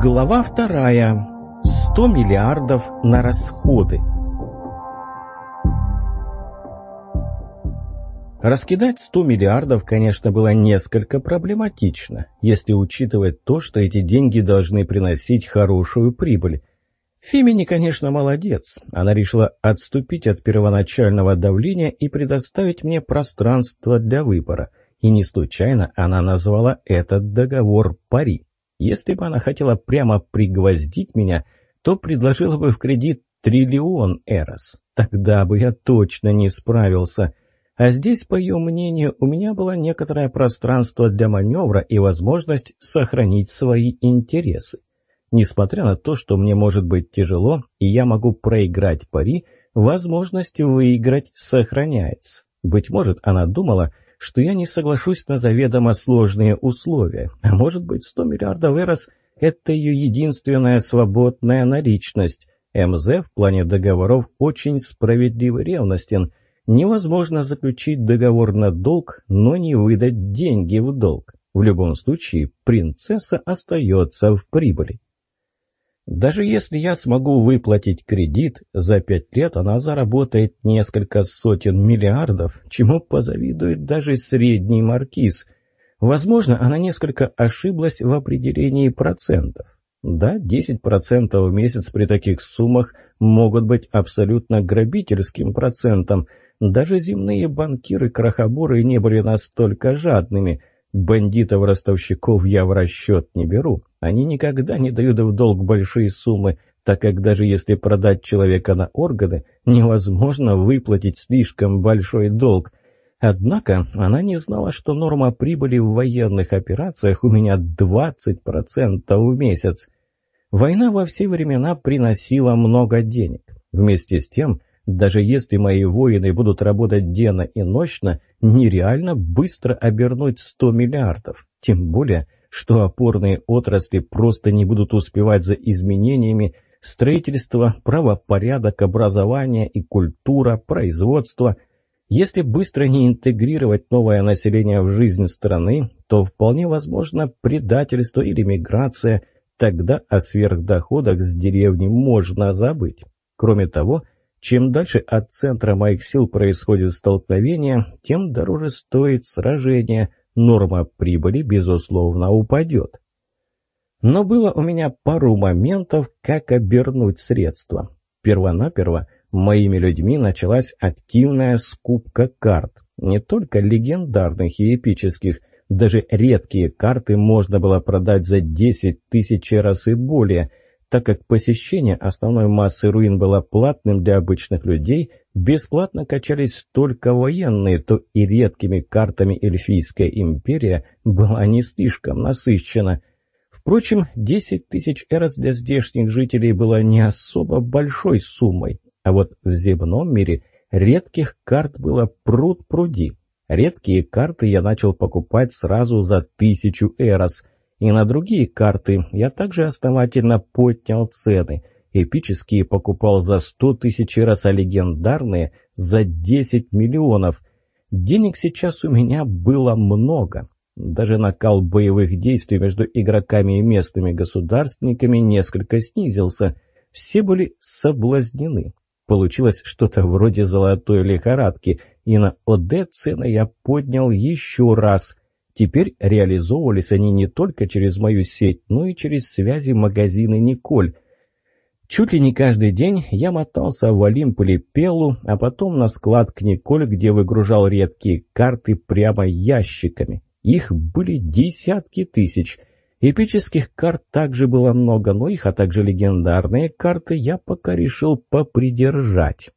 Глава 2. 100 миллиардов на расходы. Раскидать 100 миллиардов, конечно, было несколько проблематично, если учитывать то, что эти деньги должны приносить хорошую прибыль. Фемини, конечно, молодец. Она решила отступить от первоначального давления и предоставить мне пространство для выбора. И не случайно она назвала этот договор пари. Если бы она хотела прямо пригвоздить меня, то предложила бы в кредит 1 000 000 000 эрос. Тогда бы я точно не справился. А здесь, по ее мнению, у меня было некоторое пространство для маневра и возможность сохранить свои интересы. Несмотря на то, что мне может быть тяжело, и я могу проиграть пари, возможность выиграть сохраняется. Быть может, она думала, что я не соглашусь на заведомо сложные условия. А может быть, 100 миллиардов эрос – это ее единственная свободная наличность. МЗ в плане договоров очень справедлив и ревностен. Невозможно заключить договор на долг, но не выдать деньги в долг. В любом случае, принцесса остается в прибыли. Даже если я смогу выплатить кредит, за 5 лет она заработает несколько сотен миллиардов, чему позавидует даже средний маркиз. Возможно, она несколько ошиблась в определении процентов. Да, 10% в месяц при таких суммах могут быть абсолютно грабительским процентом. Даже земные банкиры-крохоборы не были настолько жадными. Бандитов-ростовщиков я в расчет не беру. Они никогда не дают в долг большие суммы, так как даже если продать человека на органы, невозможно выплатить слишком большой долг. Однако она не знала, что норма прибыли в военных операциях у меня 20% в месяц. Война во все времена приносила много денег. Вместе с тем, даже если мои воины будут работать денно и ночно, нереально быстро обернуть 100 миллиардов. Тем более, что опорные отрасли просто не будут успевать за изменениями: строительство, правопорядок, образование и культура, производство. Если быстро не интегрировать новое население в жизнь страны, то вполне возможно предательство или миграция. Тогда о сверхдоходах с деревни можно забыть. Кроме того, чем дальше от центра моих сил происходит столкновение, тем дороже стоит сражение. Норма прибыли, безусловно, упадет. Но было у меня пару моментов, как обернуть средства. Первонаперво моими людьми началась активная скупка карт. Не только легендарных и эпических, даже редкие карты можно было продать за 10 тысяч эрос и более. Так как посещение основной массы руин было платным для обычных людей, бесплатно качались только военные, то и редкими картами Эльфийская империя была не слишком насыщена. Впрочем, 10 тысяч эрос для здешних жителей было не особо большой суммой, а вот в земном мире редких карт было пруд-пруди. Редкие карты я начал покупать сразу за 1000 эрос. И на другие карты я также основательно поднял цены. Эпические покупал за 100 тысяч эрос, а легендарные за 10 миллионов. Денег сейчас у меня было много. Даже накал боевых действий между игроками и местными государственниками несколько снизился. Все были соблазнены. Получилось что-то вроде золотой лихорадки, и на ОД цены я поднял еще раз. Теперь реализовывались они не только через мою сеть, но и через связи магазины Николь. Чуть ли не каждый день я мотался в Олимп или Пеллу, а потом на склад к Николь, где выгружал редкие карты прямо ящиками. Их были десятки тысяч. Эпических карт также было много, но их, а также легендарные карты я пока решил попридержать.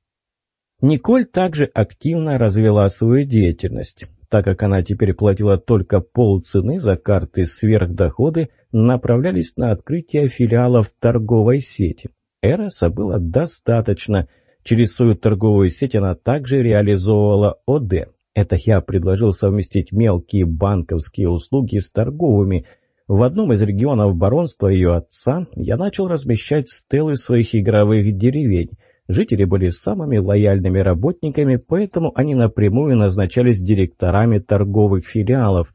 Николь также активно развела свою деятельность. Так как она теперь платила только полцены за карты, сверхдоходы направлялись на открытие филиалов торговой сети. Эроса было достаточно. Через свою торговую сеть она также реализовывала ОД. Это я предложил совместить мелкие банковские услуги с торговыми. В одном из регионов баронства ее отца я начал размещать стелы своих игровых деревень. Жители были самыми лояльными работниками, поэтому они напрямую назначались директорами торговых филиалов.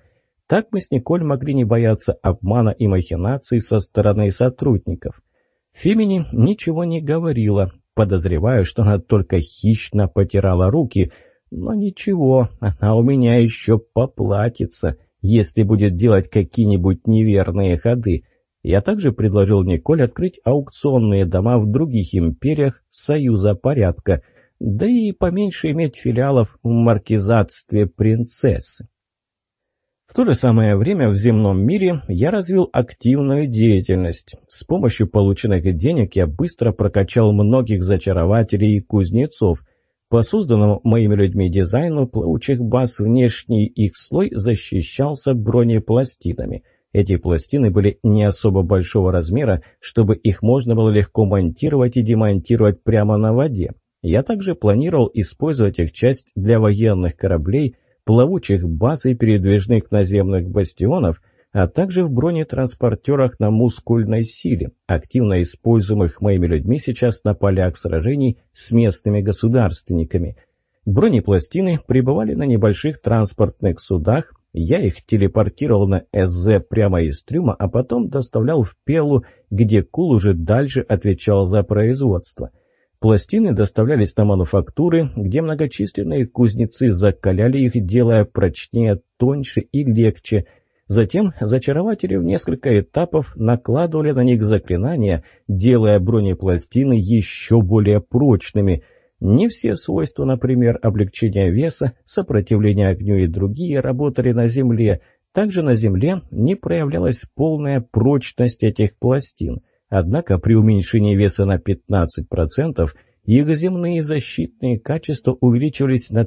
Так мы с Николь могли не бояться обмана и махинаций со стороны сотрудников. Фемини ничего не говорила, подозреваю, что она только хищно потирала руки, но ничего, она у меня еще поплатится, если будет делать какие-нибудь неверные ходы. Я также предложил Николь открыть аукционные дома в других империях Союза Порядка, да и поменьше иметь филиалов в маркизатстве принцессы. В то же самое время в земном мире я развил активную деятельность. С помощью полученных денег я быстро прокачал многих зачарователей и кузнецов. По созданному моими людьми дизайну плавучих баз внешний их слой защищался бронепластинами. Эти пластины были не особо большого размера, чтобы их можно было легко монтировать и демонтировать прямо на воде. Я также планировал использовать их часть для военных кораблей, плавучих баз и передвижных наземных бастионов, а также в бронетранспортерах на мускульной силе, активно используемых моими людьми сейчас на полях сражений с местными государственниками. Бронепластины прибывали на небольших транспортных судах, я их телепортировал на СЗ прямо из трюма, а потом доставлял в Пеллу, где Кул уже дальше отвечал за производство. Пластины доставлялись на мануфактуры, где многочисленные кузнецы закаляли их, делая прочнее, тоньше и легче. Затем зачарователи в несколько этапов накладывали на них заклинания, делая бронепластины еще более прочными. Не все свойства, например, облегчения веса, сопротивления огню и другие, работали на Земле. Также на Земле не проявлялась полная прочность этих пластин. Однако при уменьшении веса на 15% их земные защитные качества увеличивались на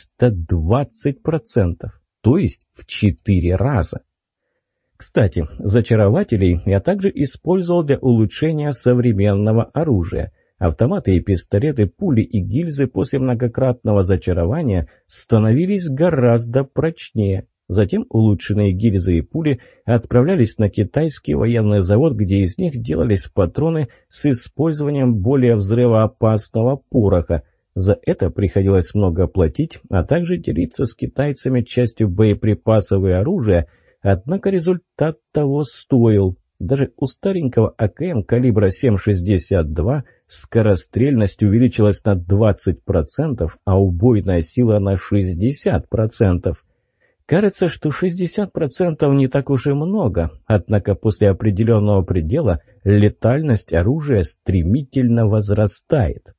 320%, то есть в 4 раза. Кстати, зачарователей я также использовал для улучшения современного оружия. Автоматы и пистолеты, пули и гильзы после многократного зачарования становились гораздо прочнее. Затем улучшенные гильзы и пули отправлялись на китайский военный завод, где из них делались патроны с использованием более взрывоопасного пороха. За это приходилось много платить, а также делиться с китайцами частью боеприпасов и оружия, однако результат того стоил. Даже у старенького АКМ калибра 7,62 скорострельность увеличилась на 20%, а убойная сила на 60%. Кажется, что 60% не так уж и много, однако после определенного предела летальность оружия стремительно возрастает.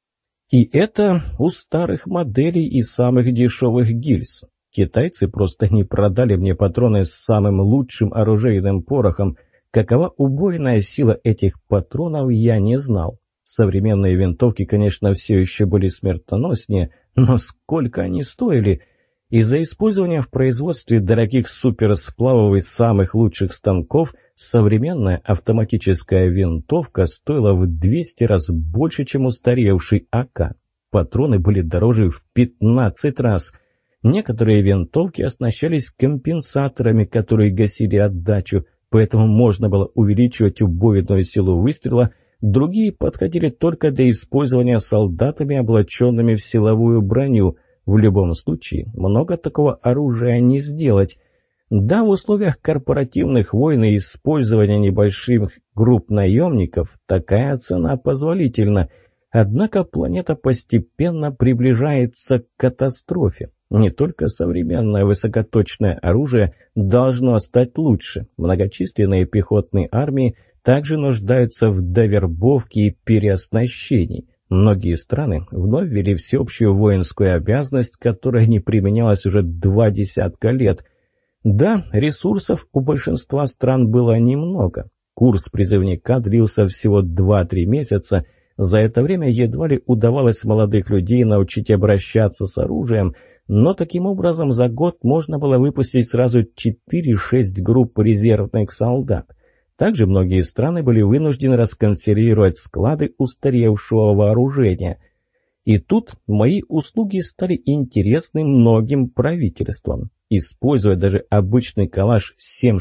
И это у старых моделей и самых дешевых гильз. Китайцы просто не продали мне патроны с самым лучшим оружейным порохом. Какова убойная сила этих патронов, я не знал. Современные винтовки, конечно, все еще были смертоноснее, но сколько они стоили? Из-за использования в производстве дорогих суперсплавов из самых лучших станков современная автоматическая винтовка стоила в 200 раз больше, чем устаревший АК. Патроны были дороже в 15 раз. Некоторые винтовки оснащались компенсаторами, которые гасили отдачу, поэтому можно было увеличивать убойную силу выстрела. Другие подходили только для использования солдатами, облаченными в силовую броню. В любом случае, много такого оружия не сделать. Да, в условиях корпоративных войн и использования небольших групп наемников такая цена позволительна. Однако планета постепенно приближается к катастрофе. Не только современное высокоточное оружие должно стать лучше. Многочисленные пехотные армии также нуждаются в довербовке и переоснащении. Многие страны вновь ввели всеобщую воинскую обязанность, которая не применялась уже 20 лет. Да, ресурсов у большинства стран было немного. Курс призывника длился всего 2-3 месяца. За это время едва ли удавалось молодых людей научить обращаться с оружием, но таким образом за год можно было выпустить сразу 4-6 групп резервных солдат. Также многие страны были вынуждены расконсервировать склады устаревшего вооружения. И тут мои услуги стали интересны многим правительствам. Использовать даже обычный калаш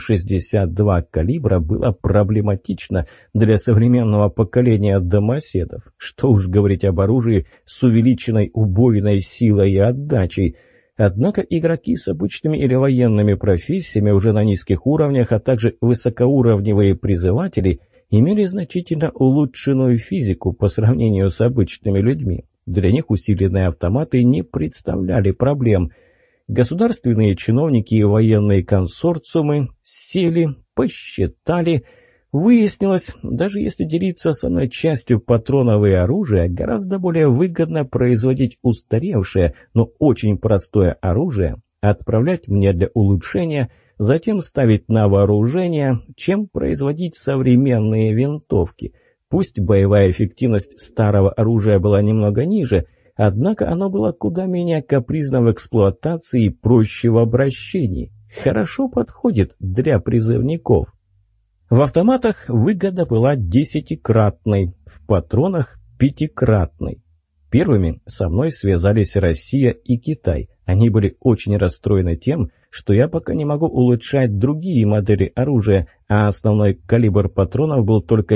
7,62 калибра было проблематично для современного поколения домоседов. Что уж говорить об оружии с увеличенной убойной силой и отдачей. Однако игроки с обычными или военными профессиями уже на низких уровнях, а также высокоуровневые призыватели имели значительно улучшенную физику по сравнению с обычными людьми. Для них усиленные автоматы не представляли проблем. Государственные чиновники и военные консорциумы сели, посчитали. Выяснилось, даже если делиться со мной частью патронов и оружия, гораздо более выгодно производить устаревшее, но очень простое оружие, отправлять мне для улучшения, затем ставить на вооружение, чем производить современные винтовки. Пусть боевая эффективность старого оружия была немного ниже, однако оно было куда менее капризно в эксплуатации и проще в обращении. Хорошо подходит для призывников. В автоматах выгода была 10-кратной, в патронах 5-кратной. Первыми со мной связались Россия и Китай. Они были очень расстроены тем, что я пока не могу улучшать другие модели оружия, а основной калибр патронов был только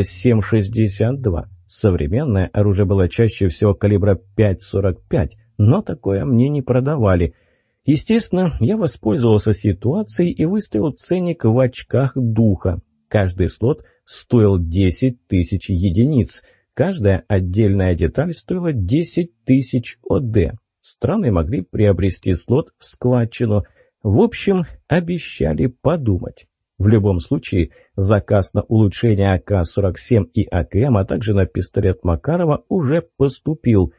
7,62. Современное оружие было чаще всего калибра 5,45, но такое мне не продавали. Естественно, я воспользовался ситуацией и выставил ценник в очках духа. Каждый слот стоил 10 тысяч единиц. Каждая отдельная деталь стоила 10 тысяч ОД. Страны могли приобрести слот в складчину. В общем, обещали подумать. В любом случае, заказ на улучшение АК-47 и АКМ, а также на пистолет Макарова уже поступил.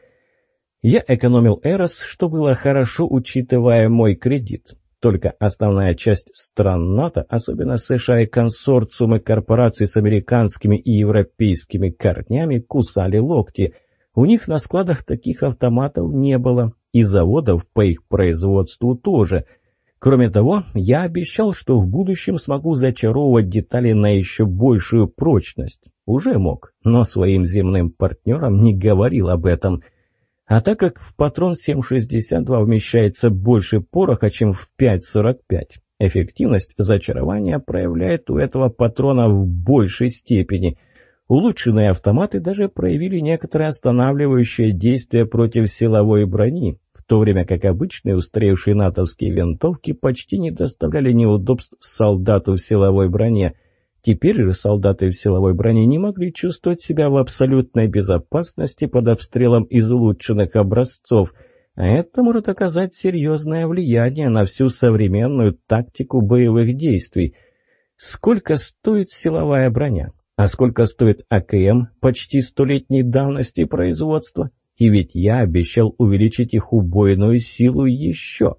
Я экономил Эрос, что было хорошо, учитывая мой кредит. Только основная часть стран НАТО, особенно США и консорциумы корпораций с американскими и европейскими корнями, кусали локти. У них на складах таких автоматов не было, и заводов по их производству тоже. Кроме того, я обещал, что в будущем смогу зачаровывать детали на еще большую прочность. Уже мог, но своим земным партнерам не говорил об этом. А так как в патрон 7,62 вмещается больше пороха, чем в 5,45, эффективность зачарования проявляет у этого патрона в большей степени. Улучшенные автоматы даже проявили некоторое останавливающее действие против силовой брони, в то время как обычные устаревшие натовские винтовки почти не доставляли неудобств солдату в силовой броне. Теперь же солдаты в силовой броне не могли чувствовать себя в абсолютной безопасности под обстрелом из улучшенных образцов, а это может оказать серьезное влияние на всю современную тактику боевых действий. Сколько стоит силовая броня? А сколько стоит АКМ почти столетней давности производства? И ведь я обещал увеличить их убойную силу еще.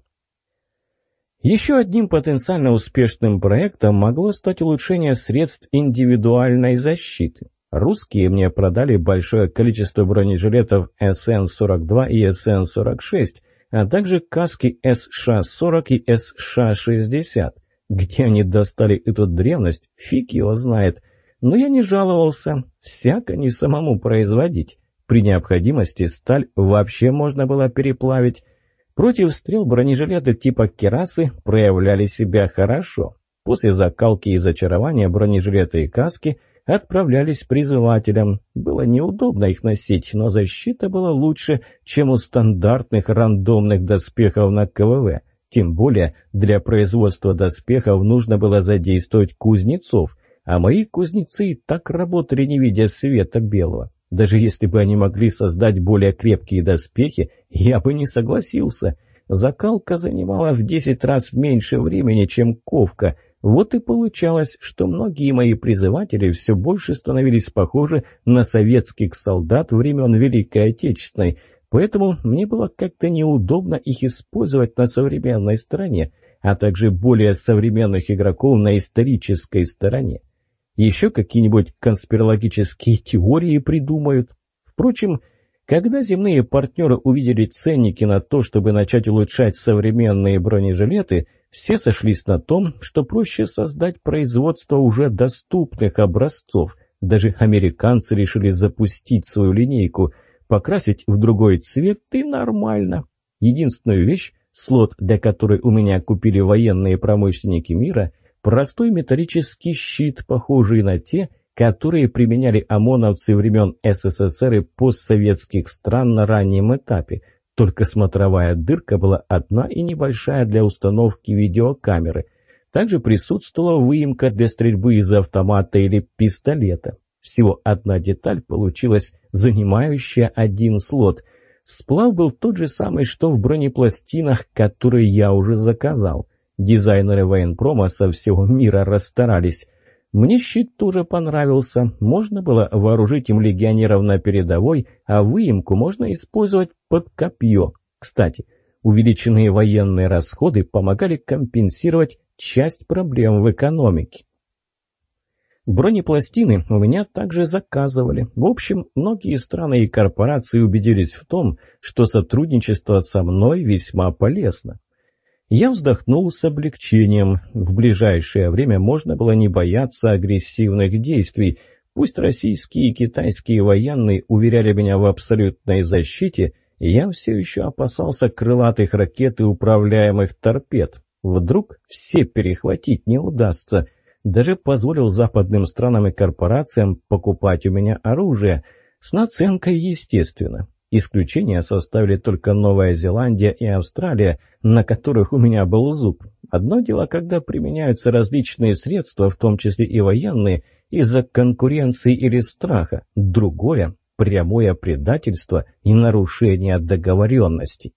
Еще одним потенциально успешным проектом могло стать улучшение средств индивидуальной защиты. Русские мне продали большое количество бронежилетов СН-42 и СН-46, а также каски СШ-40 и СШ-60. Где они достали эту древность, фиг его знает. Но я не жаловался, всяко не самому производить. При необходимости сталь вообще можно было переплавить. Против стрел бронежилеты типа керасы проявляли себя хорошо. После закалки и зачарования бронежилеты и каски отправлялись призывателям. Было неудобно их носить, но защита была лучше, чем у стандартных рандомных доспехов на КВВ. Тем более для производства доспехов нужно было задействовать кузнецов, а мои кузнецы и так работали, не видя света белого. Даже если бы они могли создать более крепкие доспехи, я бы не согласился. Закалка занимала в 10 раз меньше времени, чем ковка. Вот и получалось, что многие мои призыватели все больше становились похожи на советских солдат времен Великой Отечественной. Поэтому мне было как-то неудобно их использовать на современной стороне, а также более современных игроков на исторической стороне. Еще какие-нибудь конспирологические теории придумают. Впрочем, когда земные партнеры увидели ценники на то, чтобы начать улучшать современные бронежилеты, все сошлись на том, что проще создать производство уже доступных образцов. Даже американцы решили запустить свою линейку. Покрасить в другой цвет и нормально. Единственную вещь, слот для которой у меня купили военные промышленники мира – простой металлический щит, похожий на те, которые применяли ОМОНовцы времен СССР и постсоветских стран на раннем этапе. Только смотровая дырка была одна и небольшая для установки видеокамеры. Также присутствовала выемка для стрельбы из автомата или пистолета. Всего одна деталь получилась, занимающая один слот. Сплав был тот же самый, что в бронепластинах, которые я уже заказал. Дизайнеры военпрома со всего мира расстарались. Мне щит тоже понравился. Можно было вооружить им легионеров на передовой, а выемку можно использовать под копье. Кстати, увеличенные военные расходы помогали компенсировать часть проблем в экономике. Бронепластины у меня также заказывали. В общем, многие страны и корпорации убедились в том, что сотрудничество со мной весьма полезно. Я вздохнул с облегчением. В ближайшее время можно было не бояться агрессивных действий. Пусть российские и китайские военные уверяли меня в абсолютной защите, я все еще опасался крылатых ракет и управляемых торпед. Вдруг все перехватить не удастся. Даже позволил западным странам и корпорациям покупать у меня оружие. С наценкой, естественно. Исключения составили только Новая Зеландия и Австралия, на которых у меня был зуб. Одно дело, когда применяются различные средства, в том числе и военные, из-за конкуренции или страха. Другое – прямое предательство и нарушение договоренностей.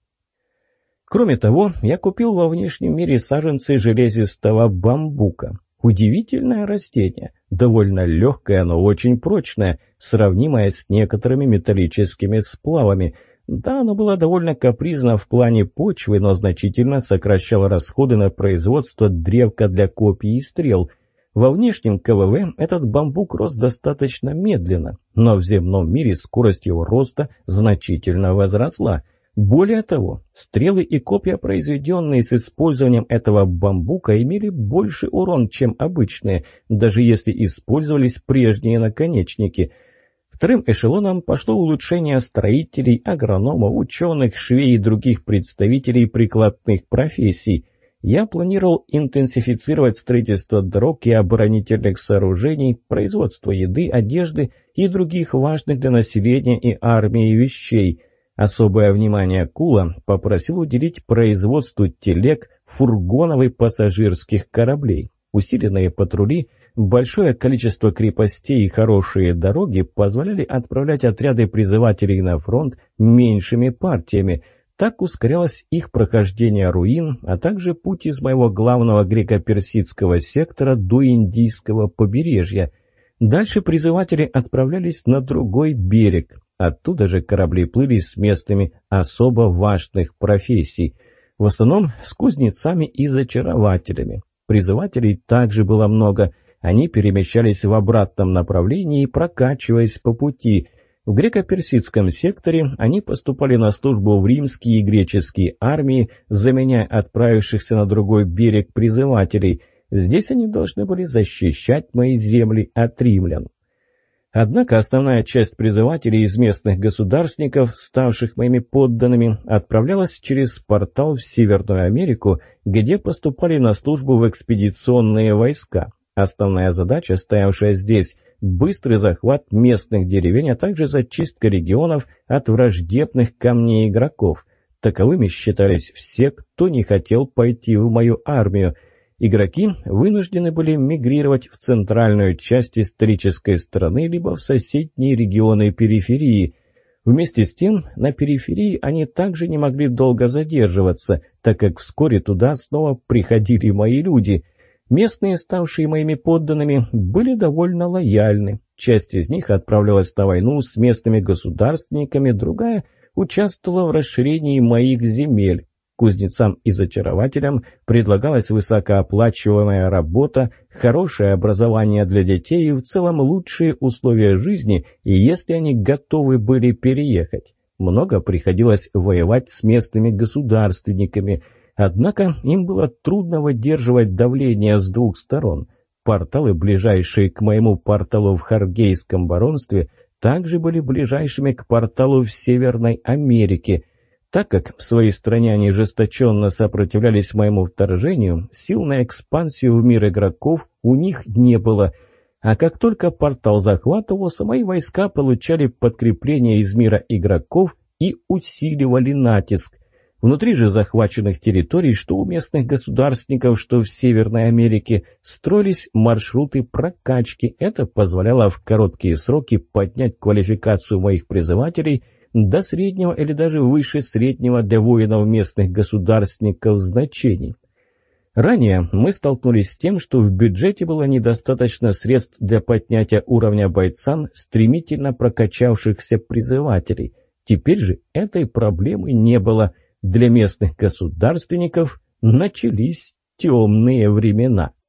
Кроме того, я купил во внешнем мире саженцы железистого бамбука. Удивительное растение, довольно легкое, но очень прочное, сравнимое с некоторыми металлическими сплавами. Да, оно было довольно капризно в плане почвы, но значительно сокращало расходы на производство древка для копий и стрел. Во внешнем КВВ этот бамбук рос достаточно медленно, но в земном мире скорость его роста значительно возросла. Более того, стрелы и копья, произведенные с использованием этого бамбука, имели больше урон, чем обычные, даже если использовались прежние наконечники. Вторым эшелоном пошло улучшение строителей, агрономов, ученых, швей и других представителей прикладных профессий. Я планировал интенсифицировать строительство дорог и оборонительных сооружений, производство еды, одежды и других важных для населения и армии вещей. Особое внимание Кула попросил уделить производству телег, фургонов и пассажирских кораблей. Усиленные патрули, большое количество крепостей и хорошие дороги позволяли отправлять отряды призывателей на фронт меньшими партиями. Так ускорялось их прохождение руин, а также путь из моего главного греко-персидского сектора до Индийского побережья. Дальше призыватели отправлялись на другой берег. Оттуда же корабли плыли с местными особо важных профессий. В основном с кузнецами и зачарователями. Призывателей также было много. Они перемещались в обратном направлении, прокачиваясь по пути. В греко-персидском секторе они поступали на службу в римские и греческие армии, заменяя отправившихся на другой берег призывателей. Здесь они должны были защищать мои земли от римлян. Однако основная часть призывателей из местных государственников, ставших моими подданными, отправлялась через портал в Северную Америку, где поступали на службу в экспедиционные войска. Основная задача, стоявшая здесь – быстрый захват местных деревень, а также зачистка регионов от враждебных ко мне игроков. Таковыми считались все, кто не хотел пойти в мою армию. Игроки вынуждены были мигрировать в центральную часть исторической страны либо в соседние регионы периферии. Вместе с тем, на периферии они также не могли долго задерживаться, так как вскоре туда снова приходили мои люди. Местные, ставшие моими подданными, были довольно лояльны. Часть из них отправлялась на войну с местными государственниками, другая участвовала в расширении моих земель. Кузнецам и зачарователям предлагалась высокооплачиваемая работа, хорошее образование для детей и в целом лучшие условия жизни, и если они готовы были переехать. Много приходилось воевать с местными государственниками, однако им было трудно выдерживать давление с двух сторон. Порталы, ближайшие к моему порталу в Харгейском баронстве, также были ближайшими к порталу в Северной Америке. Так как в своей стране они жесточенно сопротивлялись моему вторжению, сил на экспансию в мир игроков у них не было. А как только портал захватывался, мои войска получали подкрепление из мира игроков и усиливали натиск. Внутри же захваченных территорий, что у местных государственников, что в Северной Америке, строились маршруты прокачки. Это позволяло в короткие сроки поднять квалификацию моих призывателей до среднего или даже выше среднего для воинов местных государственников значений. Ранее мы столкнулись с тем, что в бюджете было недостаточно средств для поднятия уровня бойцам, стремительно прокачавшихся призывателей. Теперь же этой проблемы не было. Для местных государственников начались темные времена.